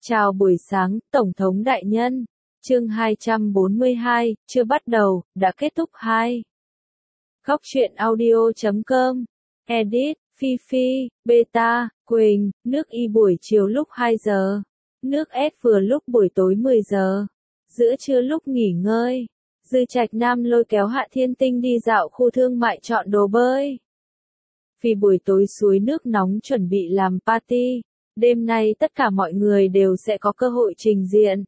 Chào buổi sáng, Tổng thống đại nhân. Chương 242, chưa bắt đầu, đã kết thúc 2. Góc truyện audio.com. Edit, Phi Phi, Beta, Quỳnh, nước Y buổi chiều lúc 2 giờ. Nước S vừa lúc buổi tối 10 giờ. Giữa trưa lúc nghỉ ngơi. Dư Trạch Nam lôi kéo Hạ Thiên Tinh đi dạo khu thương mại chọn đồ bơi. Vì buổi tối suối nước nóng chuẩn bị làm party. Đêm nay tất cả mọi người đều sẽ có cơ hội trình diện.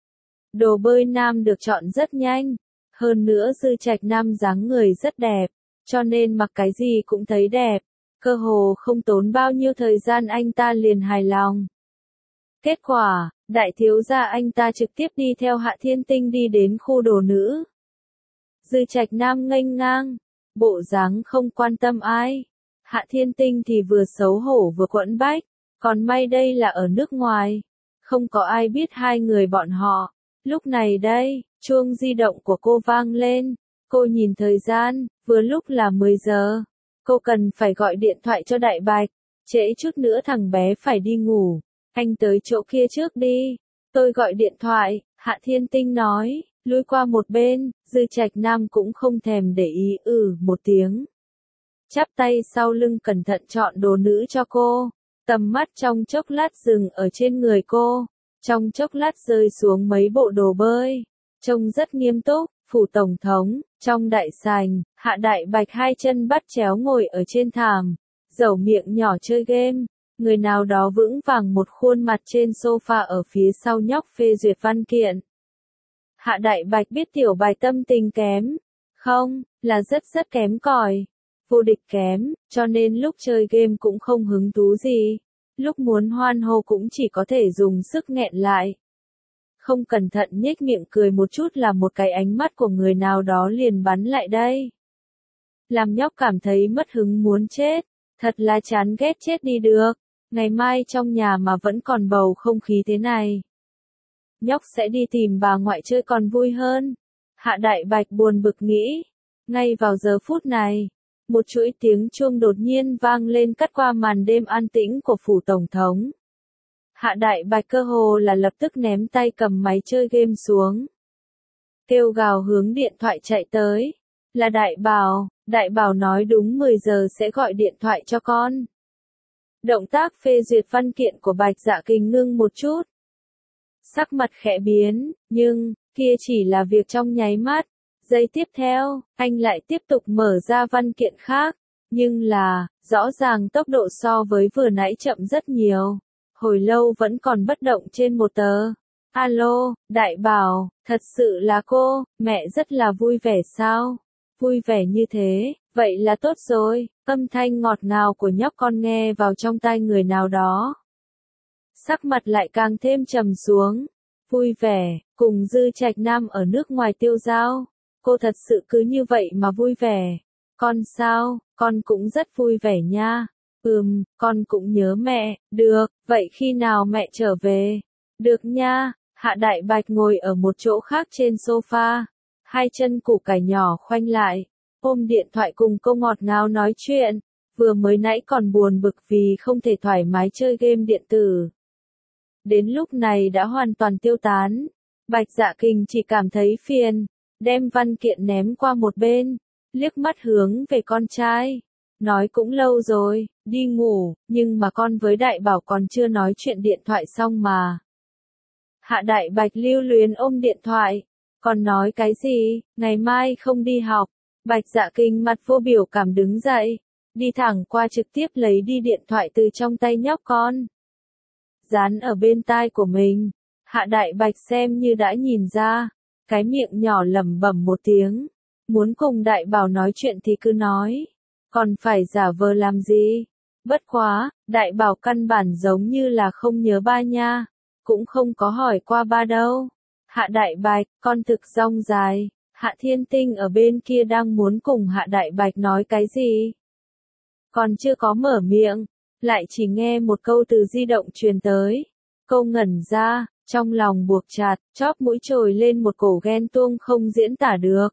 Đồ bơi nam được chọn rất nhanh. Hơn nữa Dư Trạch Nam dáng người rất đẹp, cho nên mặc cái gì cũng thấy đẹp. Cơ hồ không tốn bao nhiêu thời gian anh ta liền hài lòng. Kết quả, đại thiếu gia anh ta trực tiếp đi theo Hạ Thiên Tinh đi đến khu đồ nữ. Dư Trạch Nam nghênh ngang, bộ dáng không quan tâm ai. Hạ Thiên Tinh thì vừa xấu hổ vừa quẫn bách. Còn may đây là ở nước ngoài, không có ai biết hai người bọn họ. Lúc này đây, chuông di động của cô vang lên, cô nhìn thời gian, vừa lúc là 10 giờ. Cô cần phải gọi điện thoại cho Đại Bạch, trễ chút nữa thằng bé phải đi ngủ, anh tới chỗ kia trước đi. Tôi gọi điện thoại, Hạ Thiên Tinh nói, lùi qua một bên, Dư Trạch Nam cũng không thèm để ý một tiếng. Chắp tay sau lưng cẩn thận chọn đồ nữ cho cô. Tầm mắt trong chốc lát dừng ở trên người cô, trong chốc lát rơi xuống mấy bộ đồ bơi, trông rất nghiêm túc. Phủ tổng thống, trong đại sảnh, Hạ Đại Bạch hai chân bắt chéo ngồi ở trên thảm, dẩu miệng nhỏ chơi game, người nào đó vững vàng một khuôn mặt trên sofa ở phía sau nhóc phê duyệt văn kiện. Hạ Đại Bạch biết Tiểu Bạch tâm tình kém, không, là rất kém cỏi. Vô địch kém, cho nên lúc chơi game cũng không hứng thú gì. Lúc muốn hoan hô cũng chỉ có thể dùng sức nghẹn lại. Không cẩn thận nhếch miệng cười một chút là một cái ánh mắt của người nào đó liền bắn lại đây. Làm nhóc cảm thấy mất hứng muốn chết. Thật là chán ghét chết đi được. Ngày mai trong nhà mà vẫn còn bầu không khí thế này. Nhóc sẽ đi tìm bà ngoại chơi còn vui hơn. Hạ Đại Bạch buồn bực nghĩ. Ngay vào giờ phút này. Một chuỗi tiếng chuông đột nhiên vang lên cắt qua màn đêm an tĩnh của phủ tổng thống. Hạ Đại Bạch cơ hồ là lập tức ném tay cầm máy chơi game xuống. Kêu gào hướng điện thoại chạy tới. Là Đại Bảo nói đúng 10 giờ sẽ gọi điện thoại cho con. Động tác phê duyệt văn kiện của Bạch Dạ Kình ngưng một chút. Sắc mặt khẽ biến, nhưng, kia chỉ là việc trong nháy mắt. Giây tiếp theo, anh lại tiếp tục mở ra văn kiện khác, nhưng là, rõ ràng tốc độ so với vừa nãy chậm rất nhiều. Hồi lâu vẫn còn bất động trên một tờ. Alo, Đại Bảo, thật sự là cô, mẹ rất là vui vẻ sao? Vui vẻ như thế, vậy là tốt rồi, âm thanh ngọt ngào của nhóc con nghe vào trong tai người nào đó. Sắc mặt lại càng thêm trầm xuống. Vui vẻ, cùng Dư Trạch Nam ở nước ngoài tiêu dao. Cô thật sự cứ như vậy mà vui vẻ. Con sao, con cũng rất vui vẻ nha. Con cũng nhớ mẹ, được, vậy khi nào mẹ trở về? Được nha, Hạ Đại Bạch ngồi ở một chỗ khác trên sofa. Hai chân củ cải nhỏ khoanh lại, ôm điện thoại cùng cô ngọt ngào nói chuyện. Vừa mới nãy còn buồn bực vì không thể thoải mái chơi game điện tử. Đến lúc này đã hoàn toàn tiêu tán. Bạch Dạ Kình chỉ cảm thấy phiền. Đem văn kiện ném qua một bên, liếc mắt hướng về con trai. Nói cũng lâu rồi, đi ngủ, nhưng mà con với Đại Bảo còn chưa nói chuyện điện thoại xong mà. Hạ Đại Bạch lưu luyến ôm điện thoại. Còn nói cái gì, ngày mai không đi học. Bạch Dạ Kình mặt vô biểu cảm đứng dậy, đi thẳng qua trực tiếp lấy đi điện thoại từ trong tay nhóc con. Dán ở bên tai của mình, Hạ Đại Bạch xem như đã nhìn ra. Cái miệng nhỏ lẩm bẩm một tiếng. Muốn cùng Đại Bảo nói chuyện thì cứ nói. Còn phải giả vờ làm gì? Bất quá, Đại Bảo căn bản giống như là không nhớ ba nha. Cũng không có hỏi qua ba đâu. Hạ Đại Bạch, con thực rong dài. Hạ Thiên Tinh ở bên kia đang muốn cùng Hạ Đại Bạch nói cái gì? Còn chưa có mở miệng. Lại chỉ nghe một câu từ di động truyền tới. Câu ngẩn ra. Trong lòng buộc chặt, chóp mũi trồi lên một cổ ghen tuông không diễn tả được.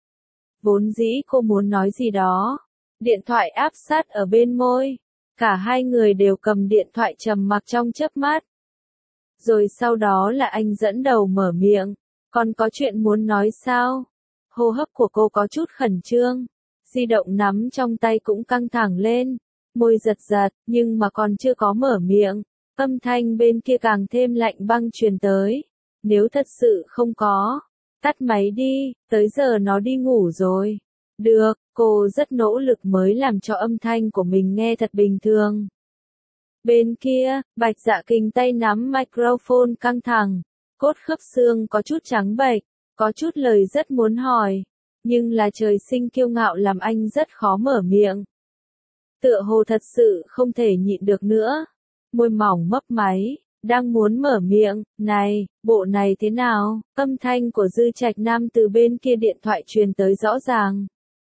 Vốn dĩ cô muốn nói gì đó. Điện thoại áp sát ở bên môi. Cả hai người đều cầm điện thoại trầm mặc trong chớp mắt. Rồi sau đó là anh dẫn đầu mở miệng. Còn có chuyện muốn nói sao? Hô hấp của cô có chút khẩn trương. Di động nắm trong tay cũng căng thẳng lên. Môi giật giật, nhưng mà còn chưa có mở miệng. Âm thanh bên kia càng thêm lạnh băng truyền tới. Nếu thật sự không có, tắt máy đi, tới giờ nó đi ngủ rồi. Được, cô rất nỗ lực mới làm cho âm thanh của mình nghe thật bình thường. Bên kia, Bạch Dạ Kình tay nắm microphone căng thẳng, cốt khớp xương có chút trắng bệch, có chút lời rất muốn hỏi, nhưng là trời sinh kiêu ngạo làm anh rất khó mở miệng. Tựa hồ thật sự không thể nhịn được nữa, môi mỏng mấp máy, đang muốn mở miệng, này, bộ này thế nào? Âm thanh của Dư Trạch Nam từ bên kia điện thoại truyền tới rõ ràng.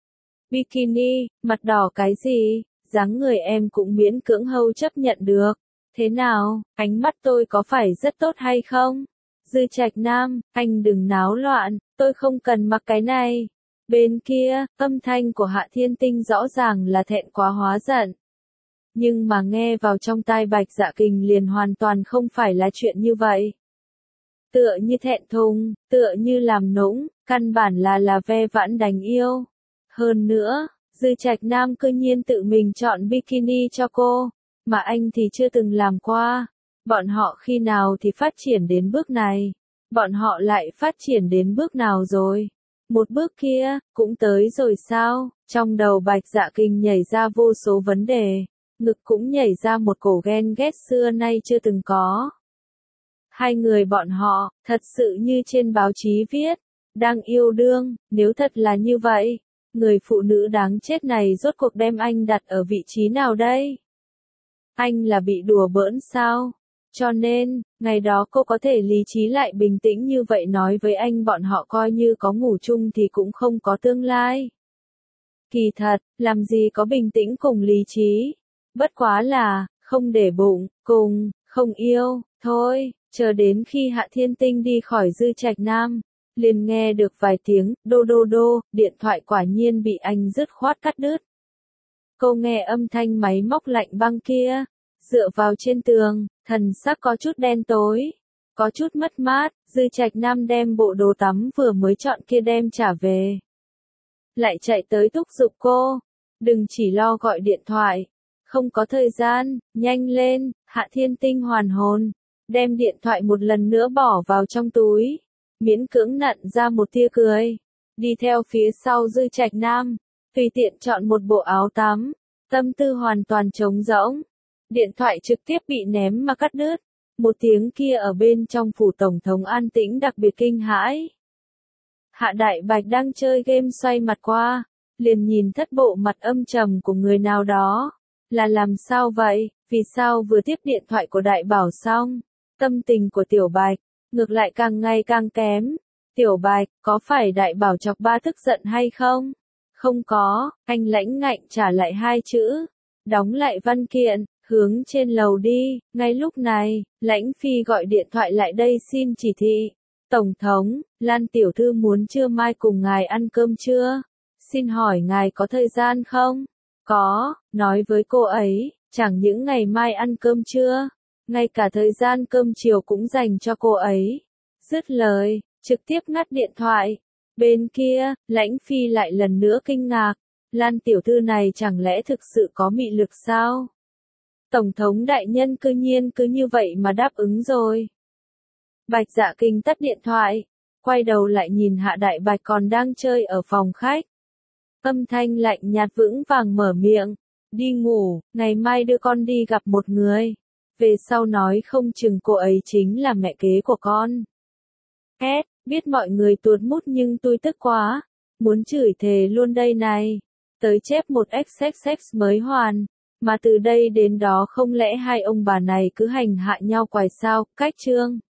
Bikini, mặt đỏ cái gì? Dáng người em cũng miễn cưỡng hâu chấp nhận được. Thế nào, ánh mắt tôi có phải rất tốt hay không? Dư Trạch Nam, anh đừng náo loạn, tôi không cần mặc cái này. Bên kia, âm thanh của Hạ Thiên Tinh rõ ràng là thẹn quá hóa giận. Nhưng mà nghe vào trong tai Bạch Dạ Kình liền hoàn toàn không phải là chuyện như vậy. Tựa như thẹn thùng, tựa như làm nũng, căn bản là ve vãn đánh yêu. Hơn nữa, Dư Trạch Nam cư nhiên tự mình chọn bikini cho cô, mà anh thì chưa từng làm qua. Bọn họ khi nào thì phát triển đến bước này? Bọn họ lại phát triển đến bước nào rồi? Một bước kia, cũng tới rồi sao? Trong đầu Bạch Dạ Kình nhảy ra vô số vấn đề, ngực cũng nhảy ra một cổ ghen ghét xưa nay chưa từng có. Hai người bọn họ, thật sự như trên báo chí viết, đang yêu đương, nếu thật là như vậy. Người phụ nữ đáng chết này rốt cuộc đem anh đặt ở vị trí nào đây? Anh là bị đùa bỡn sao? Cho nên, ngày đó cô có thể lý trí lại bình tĩnh như vậy nói với anh bọn họ coi như có ngủ chung thì cũng không có tương lai. Kỳ thật, làm gì có bình tĩnh cùng lý trí? Bất quá là, không để bụng, cùng, không yêu, thôi, chờ đến khi Hạ Thiên Tinh đi khỏi Dư Trạch Nam. Liền nghe được vài tiếng, đô đô đô, điện thoại quả nhiên bị anh dứt khoát cắt đứt. Cô nghe âm thanh máy móc lạnh băng kia, dựa vào trên tường, thần sắc có chút đen tối, có chút mất mát, Dư Trạch Nam đem bộ đồ tắm vừa mới chọn kia đem trả về. Lại chạy tới thúc giục cô, đừng chỉ lo gọi điện thoại, không có thời gian, nhanh lên, Hạ Thiên Tinh hoàn hồn, đem điện thoại một lần nữa bỏ vào trong túi. Miễn cưỡng nặn ra một tia cười, đi theo phía sau Dư Trạch Nam, tùy tiện chọn một bộ áo tắm, tâm tư hoàn toàn trống rỗng. Điện thoại trực tiếp bị ném mà cắt đứt, một tiếng kia ở bên trong phủ tổng thống an tĩnh đặc biệt kinh hãi. Hạ Đại Bạch đang chơi game xoay mặt qua, liền nhìn thất bộ mặt âm trầm của người nào đó, là làm sao vậy, vì sao vừa tiếp điện thoại của Đại Bảo xong, tâm tình của Tiểu Bạch ngược lại càng ngày càng kém. Tiểu Bạch, có phải Đại Bảo chọc ba tức giận hay không? Không có, anh lãnh ngạnh trả lại hai chữ. Đóng lại văn kiện, hướng trên lầu đi. Ngay lúc này, Lãnh Phi gọi điện thoại lại đây xin chỉ thị. Tổng thống, Lan Tiểu Thư muốn trưa mai cùng ngài ăn cơm trưa. Xin hỏi ngài có thời gian không? Có, nói với cô ấy, chẳng những ngày mai ăn cơm trưa. Ngay cả thời gian cơm chiều cũng dành cho cô ấy. Dứt lời, trực tiếp ngắt điện thoại. Bên kia, Lãnh Phi lại lần nữa kinh ngạc. Lan Tiểu Thư này chẳng lẽ thực sự có mị lực sao? Tổng thống đại nhân cư nhiên cứ như vậy mà đáp ứng rồi. Bạch Dạ Kình tắt điện thoại, quay đầu lại nhìn Hạ Đại Bạch còn đang chơi ở phòng khách. Âm thanh lạnh nhạt vững vàng mở miệng. Đi ngủ, ngày mai đưa con đi gặp một người. Về sau nói không chừng cô ấy chính là mẹ kế của con. Biết mọi người tuột mút nhưng tôi tức quá. Muốn chửi thề luôn đây này. Tới chép một XXX mới hoàn. Mà từ đây đến đó không lẽ hai ông bà này cứ hành hạ nhau quài sao, cách chương.